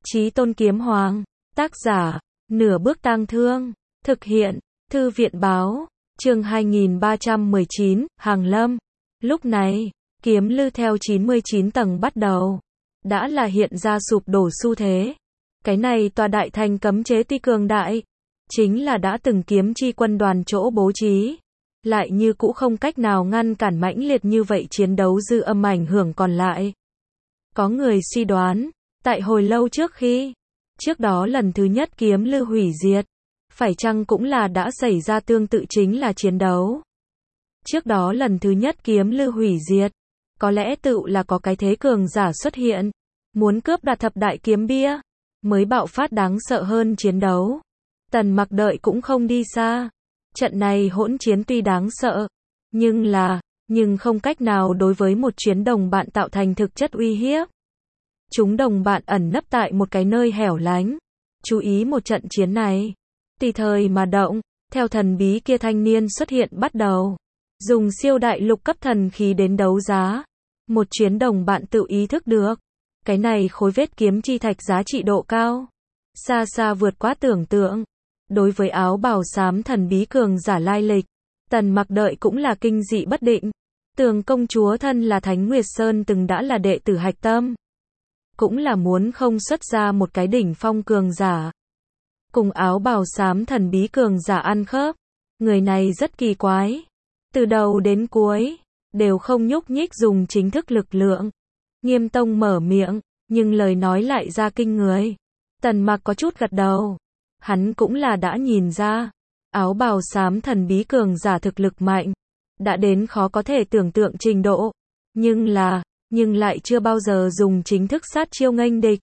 Chí Tôn Kiếm Hoàng, tác giả, Nửa Bước Tang Thương, thực hiện, Thư viện Báo, chương 2319, Hàng Lâm. Lúc này, kiếm lư theo 99 tầng bắt đầu, đã là hiện ra sụp đổ xu thế. Cái này tòa đại thành cấm chế tuy cường đại, chính là đã từng kiếm chi quân đoàn chỗ bố trí, lại như cũ không cách nào ngăn cản mãnh liệt như vậy chiến đấu dư âm ảnh hưởng còn lại. Có người suy đoán, tại hồi lâu trước đó lần thứ nhất kiếm lư hủy diệt, phải chăng cũng là đã xảy ra tương tự chính là chiến đấu. Trước đó lần thứ nhất kiếm lư hủy diệt, có lẽ tự là có cái thế cường giả xuất hiện, muốn cướp đoạt thập đại kiếm bia, mới bạo phát đáng sợ hơn chiến đấu. Tần Mặc đợi cũng không đi xa. Trận này hỗn chiến tuy đáng sợ, nhưng không cách nào đối với một chuyến đồng bạn tạo thành thực chất uy hiếp. Chúng đồng bạn ẩn nấp tại một cái nơi hẻo lánh, chú ý một trận chiến này. Tùy thời mà động, theo thần bí kia thanh niên xuất hiện bắt đầu, dùng siêu đại lục cấp thần khí đến đấu giá. Một chuyến đồng bạn tự ý thức được, cái này khối vết kiếm chi thạch giá trị độ cao, xa xa vượt quá tưởng tượng. Đối với áo bào xám thần bí cường giả lai lịch, Tần Mặc đợi cũng là kinh dị bất định. Tường công chúa thân là Thánh Nguyệt Sơn từng đã là đệ tử hạch tâm, cũng là muốn không xuất ra một cái đỉnh phong cường giả, cùng áo bào xám thần bí cường giả ăn khớp. Người này rất kỳ quái, từ đầu đến cuối đều không nhúc nhích dùng chính thức lực lượng. Nghiêm Tông mở miệng, nhưng lời nói lại ra kinh người. Tần Mặc có chút gật đầu. Hắn cũng là đã nhìn ra, áo bào xám thần bí cường giả thực lực mạnh, đã đến khó có thể tưởng tượng trình độ, nhưng lại chưa bao giờ dùng chính thức sát chiêu nghênh địch,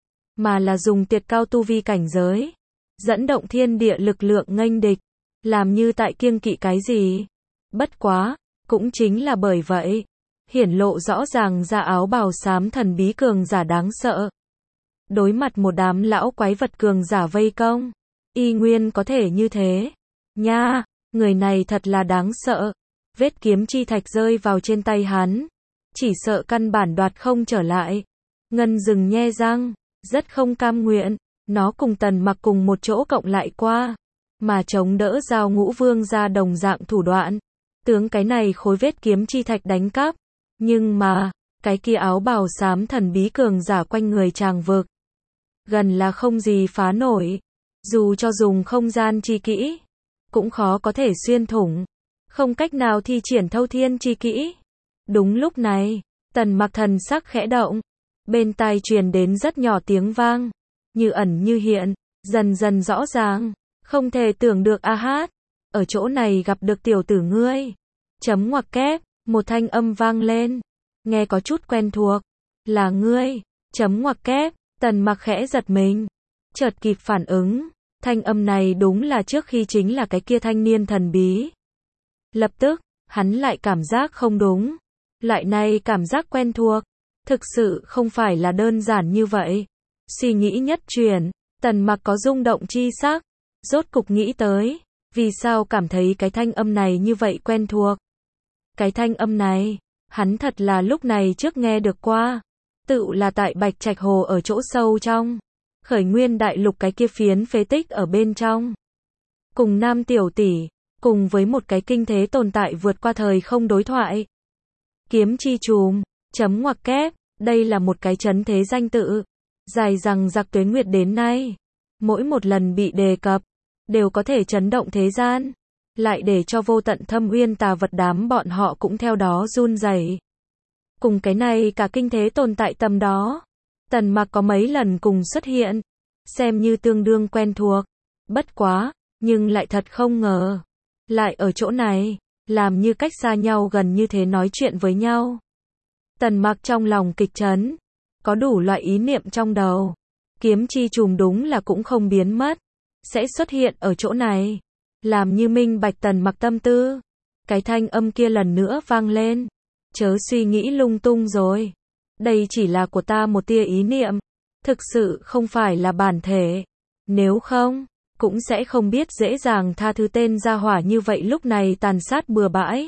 mà là dùng tuyệt cao tu vi cảnh giới, dẫn động thiên địa lực lượng nghênh địch, làm như tại kiêng kỵ cái gì. Bất quá, cũng chính là bởi vậy, hiển lộ rõ ràng ra áo bào xám thần bí cường giả đáng sợ. Đối mặt một đám lão quái vật cường giả vây công, y nguyên có thể như thế. Nha, người này thật là đáng sợ. Vết kiếm chi thạch rơi vào trên tay hắn, chỉ sợ căn bản đoạt không trở lại. Ngân Dừng nhe răng, rất không cam nguyện, nó cùng Tần Mặc cùng một chỗ cộng lại qua, mà chống đỡ Giao Ngũ Vương ra đồng dạng thủ đoạn, tướng cái này khối vết kiếm chi thạch đánh cắp. Nhưng mà, cái kia áo bào xám thần bí cường giả quanh người tràng vực, gần là không gì phá nổi, dù cho dùng không gian chi kỹ, cũng khó có thể xuyên thủng, không cách nào thi triển thâu thiên chi kỹ. Đúng lúc này, Tần Mặc thần sắc khẽ động, bên tai truyền đến rất nhỏ tiếng vang, như ẩn như hiện, dần dần rõ ràng, không thể tưởng được a hát, ở chỗ này gặp được tiểu tử ngươi. Chấm ngoặc kép, một thanh âm vang lên, nghe có chút quen thuộc, là ngươi. Chấm ngoặc kép, Tần Mặc khẽ giật mình, chợt kịp phản ứng, thanh âm này đúng là trước khi chính là cái kia thanh niên thần bí. Lập tức, hắn lại cảm giác không đúng, loại này cảm giác quen thuộc, thực sự không phải là đơn giản như vậy. Suy nghĩ nhất chuyển, Tần Mặc có rung động chi sắc, rốt cục nghĩ tới, vì sao cảm thấy cái thanh âm này như vậy quen thuộc. Cái thanh âm này, hắn thật là lúc này trước nghe được qua, tự là tại Bạch Trạch Hồ ở chỗ sâu trong Khởi Nguyên đại lục cái kia phiến phế tích ở bên trong. Cùng Nam tiểu tỷ, cùng với một cái kinh thế tồn tại vượt qua thời không đối thoại. Kiếm chi trùm, chấm ngoặc kép, đây là một cái trấn thế danh tự, dài rằng giặc tuế nguyệt đến nay, mỗi một lần bị đề cập, đều có thể chấn động thế gian, lại để cho vô tận thâm uyên tà vật đám bọn họ cũng theo đó run rẩy. Cùng cái này cả kinh thế tồn tại tầm đó, Tần Mặc có mấy lần cùng xuất hiện, xem như tương đương quen thuộc. Bất quá, nhưng lại thật không ngờ, lại ở chỗ này, làm như cách xa nhau gần như thế nói chuyện với nhau. Tần Mặc trong lòng kịch chấn, có đủ loại ý niệm trong đầu. Kiếm chi trùm đúng là cũng không biến mất, sẽ xuất hiện ở chỗ này, làm như minh bạch Tần Mặc tâm tư. Cái thanh âm kia lần nữa vang lên, chớ suy nghĩ lung tung rồi. Đây chỉ là của ta một tia ý niệm, thực sự không phải là bản thể. Nếu không, cũng sẽ không biết dễ dàng tha thứ tên gia hỏa như vậy lúc này tàn sát bừa bãi.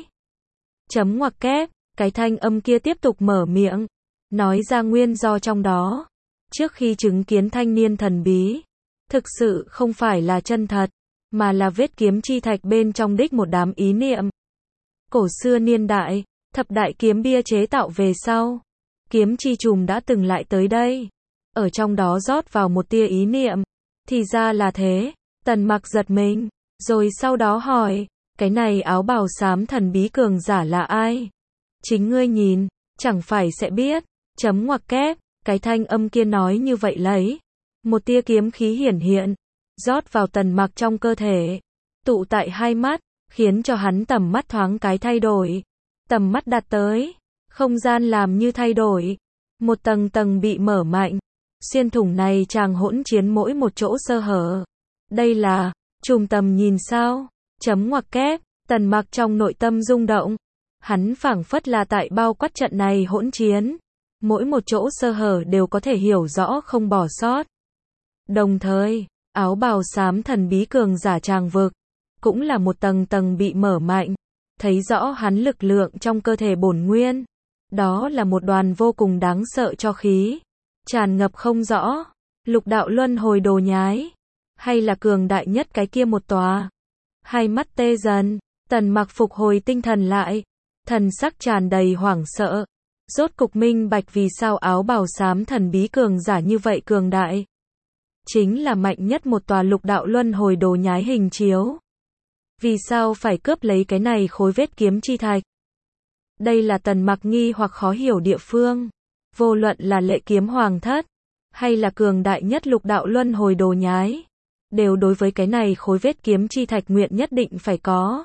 Chấm ngoặc kép, cái thanh âm kia tiếp tục mở miệng, nói ra nguyên do trong đó. Trước khi chứng kiến thanh niên thần bí, thực sự không phải là chân thật, mà là vết kiếm chi thạch bên trong đích một đám ý niệm. Cổ xưa niên đại, thập đại kiếm bia chế tạo về sau, kiếm chi trùm đã từng lại tới đây. Ở trong đó rót vào một tia ý niệm. Thì ra là thế, Tần Mặc giật mình, rồi sau đó hỏi, cái này áo bào xám thần bí cường giả là ai? Chính ngươi nhìn, chẳng phải sẽ biết, chấm ngoặc kép, cái thanh âm kia nói như vậy lấy. Một tia kiếm khí hiển hiện, rót vào Tần Mặc trong cơ thể, tụ tại hai mắt, khiến cho hắn tầm mắt thoáng cái thay đổi. Tầm mắt đặt tới, không gian làm như thay đổi, một tầng tầng bị mở mạnh, xuyên thủng này chàng hỗn chiến mỗi một chỗ sơ hở. Đây là, trùm tầm nhìn sao? Chấm ngoặc kép, Tần Mặc trong nội tâm rung động. Hắn phảng phất là tại bao quát trận này hỗn chiến. Mỗi một chỗ sơ hở đều có thể hiểu rõ không bỏ sót. Đồng thời, áo bào xám thần bí cường giả tràng vực, cũng là một tầng tầng bị mở mạnh. Thấy rõ hắn lực lượng trong cơ thể bổn nguyên. Đó là một đoàn vô cùng đáng sợ cho khí. Tràn ngập không rõ. Lục đạo luân hồi đồ nhái. Hay là cường đại nhất cái kia một tòa. Hai mắt tê dần. Tần Mặc phục hồi tinh thần lại. Thần sắc tràn đầy hoảng sợ. Rốt cục minh bạch vì sao áo bào xám thần bí cường giả như vậy cường đại. Chính là mạnh nhất một tòa lục đạo luân hồi đồ nhái hình chiếu. Vì sao phải cướp lấy cái này khối vết kiếm chi thạch? Đây là Tần Mặc nghi hoặc khó hiểu địa phương. Vô luận là lệ kiếm hoàng thất, hay là cường đại nhất lục đạo luân hồi đồ nhái, đều đối với cái này khối vết kiếm chi thạch nguyện nhất định phải có.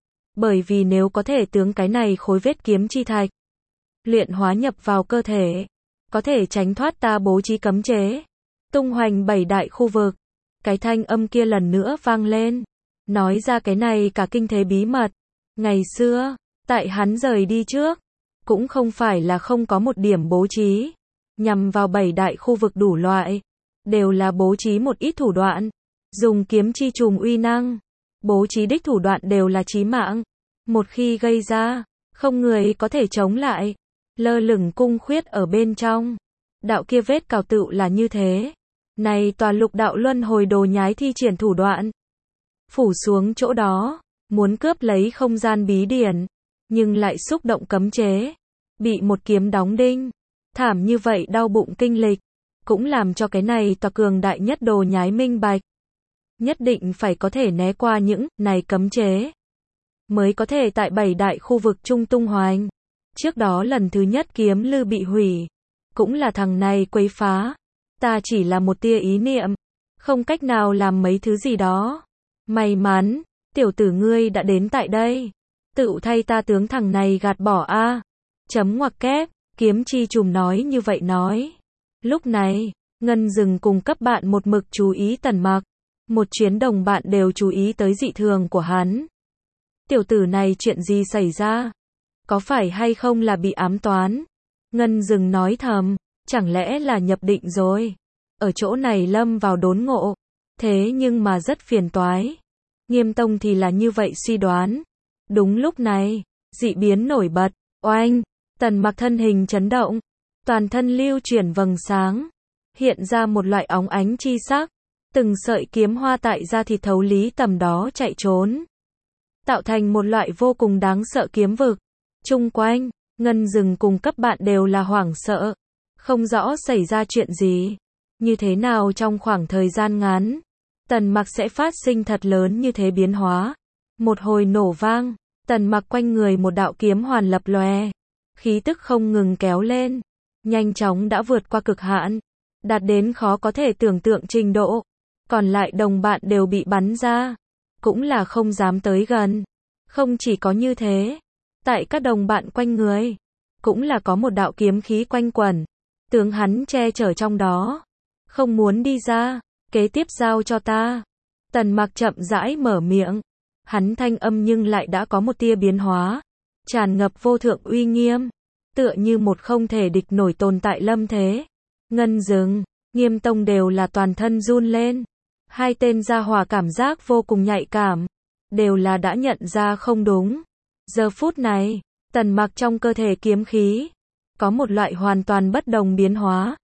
Bởi vì nếu có thể tướng cái này khối vết kiếm chi thạch luyện hóa nhập vào cơ thể, có thể tránh thoát ta bố trí cấm chế, tung hoành bảy đại khu vực. Cái thanh âm kia lần nữa vang lên, nói ra cái này cả kinh thế bí mật. Ngày xưa, tại hắn rời đi trước, cũng không phải là không có một điểm bố trí, nhằm vào bảy đại khu vực đủ loại, đều là bố trí một ít thủ đoạn, dùng kiếm chi trùm uy năng, bố trí đích thủ đoạn đều là chí mạng, một khi gây ra, không người có thể chống lại, lơ lửng cung khuyết ở bên trong. Đạo kia vết cào tựu là như thế. Này tòa lục đạo luân hồi đồ nhái thi triển thủ đoạn, phủ xuống chỗ đó, muốn cướp lấy không gian bí điển, nhưng lại xúc động cấm chế, bị một kiếm đóng đinh. Thảm như vậy đau bụng kinh lịch, cũng làm cho cái này tòa cường đại nhất đồ nhái minh bạch. Nhất định phải có thể né qua những này cấm chế, mới có thể tại bảy đại khu vực trung tung hoành. Trước đó lần thứ nhất kiếm lư bị hủy, cũng là thằng này quấy phá. Ta chỉ là một tia ý niệm, không cách nào làm mấy thứ gì đó. May mắn, tiểu tử ngươi đã đến tại đây. Tự thay ta tướng thằng này gạt bỏ a. Chấm ngoặc kép, kiếm chi trùm nói như vậy nói. Lúc này, Ngân Dừng cùng cấp bạn một mực chú ý Tần Mặc. Một chuyến đồng bạn đều chú ý tới dị thường của hắn. Tiểu tử này chuyện gì xảy ra? Có phải hay không là bị ám toán? Ngân Dừng nói thầm, chẳng lẽ là nhập định rồi? Ở chỗ này lâm vào đốn ngộ. Thế nhưng mà rất phiền toái. Nghiêm Tông thì là như vậy suy đoán. Đúng lúc này, dị biến nổi bật. Oanh! Tần Mặc thân hình chấn động. Toàn thân lưu chuyển vầng sáng. Hiện ra một loại óng ánh chi sắc. Từng sợi kiếm hoa tại da thịt thấu lý tầm đó chạy trốn. Tạo thành một loại vô cùng đáng sợ kiếm vực. Chung quanh, Ngân Dừng cùng cấp bạn đều là hoảng sợ. Không rõ xảy ra chuyện gì. Như thế nào trong khoảng thời gian ngắn, Tần Mặc sẽ phát sinh thật lớn như thế biến hóa. Một hồi nổ vang, Tần Mặc quanh người một đạo kiếm hoàn lập lòe. Khí tức không ngừng kéo lên. Nhanh chóng đã vượt qua cực hạn. Đạt đến khó có thể tưởng tượng trình độ. Còn lại đồng bạn đều bị bắn ra. Cũng là không dám tới gần. Không chỉ có như thế. Tại các đồng bạn quanh người, cũng là có một đạo kiếm khí quanh quẩn. Tướng hắn che chở trong đó. Không muốn đi ra. Kế tiếp giao cho ta. Tần Mặc chậm rãi mở miệng. Hắn thanh âm nhưng lại đã có một tia biến hóa. Tràn ngập vô thượng uy nghiêm. Tựa như một không thể địch nổi tồn tại lâm thế. Ngân Dừng, Nghiêm Tông đều là toàn thân run lên. Hai tên gia hỏa cảm giác vô cùng nhạy cảm. Đều là đã nhận ra không đúng. Giờ phút này, Tần Mặc trong cơ thể kiếm khí có một loại hoàn toàn bất đồng biến hóa.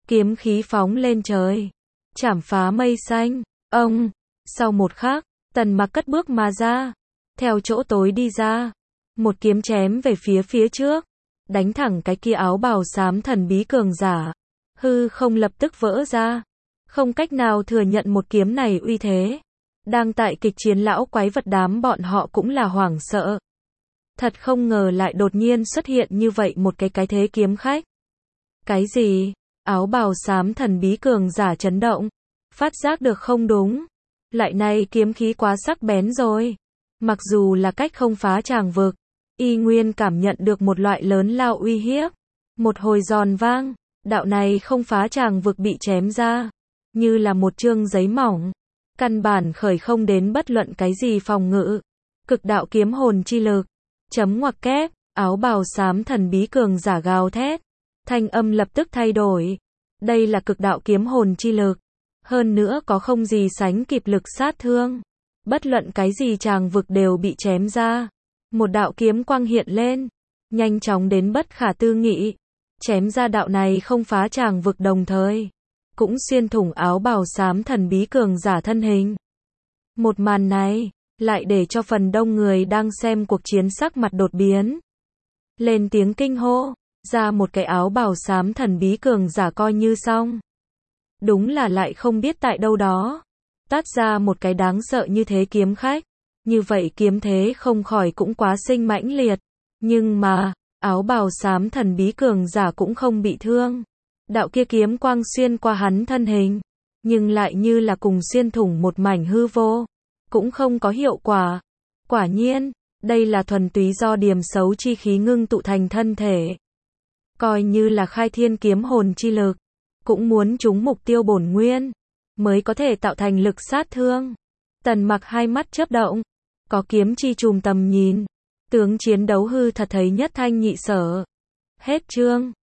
kiếm khí phóng lên trời, chảm phá mây xanh. Ông, sau một khắc, Tần Mặc cất bước mà ra, theo chỗ tối đi ra, một kiếm chém về phía trước, đánh thẳng cái kia áo bào xám thần bí cường giả. Hư không lập tức vỡ ra, không cách nào thừa nhận một kiếm này uy thế. Đang tại kịch chiến lão quái vật đám bọn họ cũng là hoảng sợ. Thật không ngờ lại đột nhiên xuất hiện như vậy một cái thế kiếm khách. Cái gì? Áo bào xám thần bí cường giả chấn động, phát giác được không đúng. Lại này kiếm khí quá sắc bén rồi. Mặc dù là cách không phá tràng vực, y nguyên cảm nhận được một loại lớn lao uy hiếp. Một hồi giòn vang, đạo này không phá tràng vực bị chém ra, như là một chương giấy mỏng. Căn bản khởi không đến bất luận cái gì phòng ngự. Cực đạo kiếm hồn chi lực. Chấm ngoặc kép, áo bào xám thần bí cường giả gào thét. Thanh âm lập tức thay đổi. Đây là cực đạo kiếm hồn chi lực. Hơn nữa có không gì sánh kịp lực sát thương. Bất luận cái gì tràng vực đều bị chém ra. Một đạo kiếm quang hiện lên, nhanh chóng đến bất khả tư nghị. Chém ra đạo này không phá tràng vực đồng thời, cũng xuyên thủng áo bào xám thần bí cường giả thân hình. Một màn này, lại để cho phần đông người đang xem cuộc chiến sắc mặt đột biến. Lên tiếng kinh hô, ra một cái áo bào xám thần bí cường giả coi như xong. Đúng là lại không biết tại đâu đó, tát ra một cái đáng sợ như thế kiếm khách. Như vậy kiếm thế không khỏi cũng quá sinh mãnh liệt. Nhưng mà, áo bào xám thần bí cường giả cũng không bị thương. Đạo kia kiếm quang xuyên qua hắn thân hình, nhưng lại như là cùng xuyên thủng một mảnh hư vô, cũng không có hiệu quả. Quả nhiên, đây là thuần túy do điểm xấu chi khí ngưng tụ thành thân thể. Coi như là khai thiên kiếm hồn chi lực, cũng muốn trúng mục tiêu bổn nguyên, mới có thể tạo thành lực sát thương. Tần Mặc hai mắt chớp động, có kiếm chi trùm tầm nhìn, tướng chiến đấu hư thật thấy nhất thanh nhị sở. Hết chương.